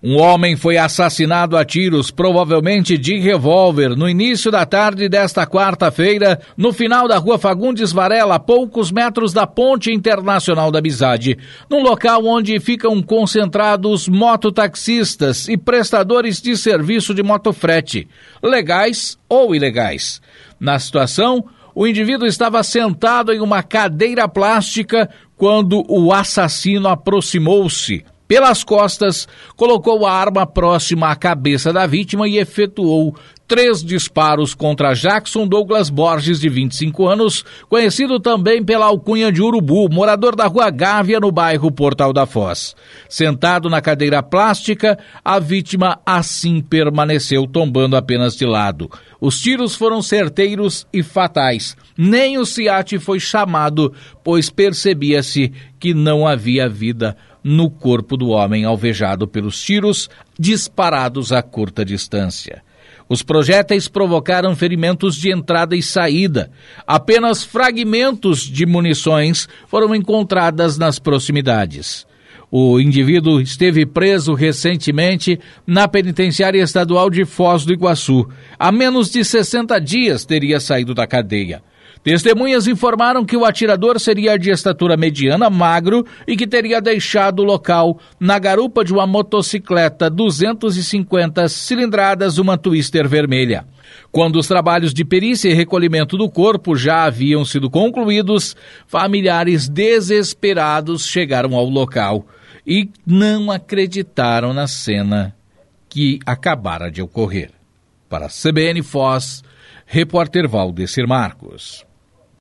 Um homem foi assassinado a tiros, provavelmente de revólver, no início da tarde desta quarta-feira, no final da rua Fagundes Varela, a poucos metros da Ponte Internacional da Amizade, num local onde ficam concentrados mototaxistas e prestadores de serviço de motofrete, legais ou ilegais. Na situação, o indivíduo estava sentado em uma cadeira plástica quando o assassino aproximou-se. Pelas costas, colocou a arma próxima à cabeça da vítima e efetuou 3 disparos contra Jackson Douglas Borges, de 25 anos, conhecido também pela alcunha de Urubu, morador da Rua Gávea, no bairro Portal da Foz. Sentado na cadeira plástica, a vítima assim permaneceu, tombando apenas de lado. Os tiros foram certeiros e fatais. Nem o SIAT foi chamado, pois percebia-se que não havia vida no corpo do homem alvejado pelos tiros disparados a curta distância. Os projéteis provocaram ferimentos de entrada e saída. Apenas fragmentos de munições foram encontradas nas proximidades. O indivíduo esteve preso recentemente na penitenciária estadual de Foz do Iguaçu. Há menos de 60 dias teria saído da cadeia. Testemunhas informaram que o atirador seria de estatura mediana, magro e que teria deixado o local na garupa de uma motocicleta 250 cilindradas, uma Twister vermelha. Quando os trabalhos de perícia e recolhimento do corpo já haviam sido concluídos, familiares desesperados chegaram ao local e não acreditaram na cena que acabara de ocorrer. Para a CBN Foz, repórter Valdecir Marcos.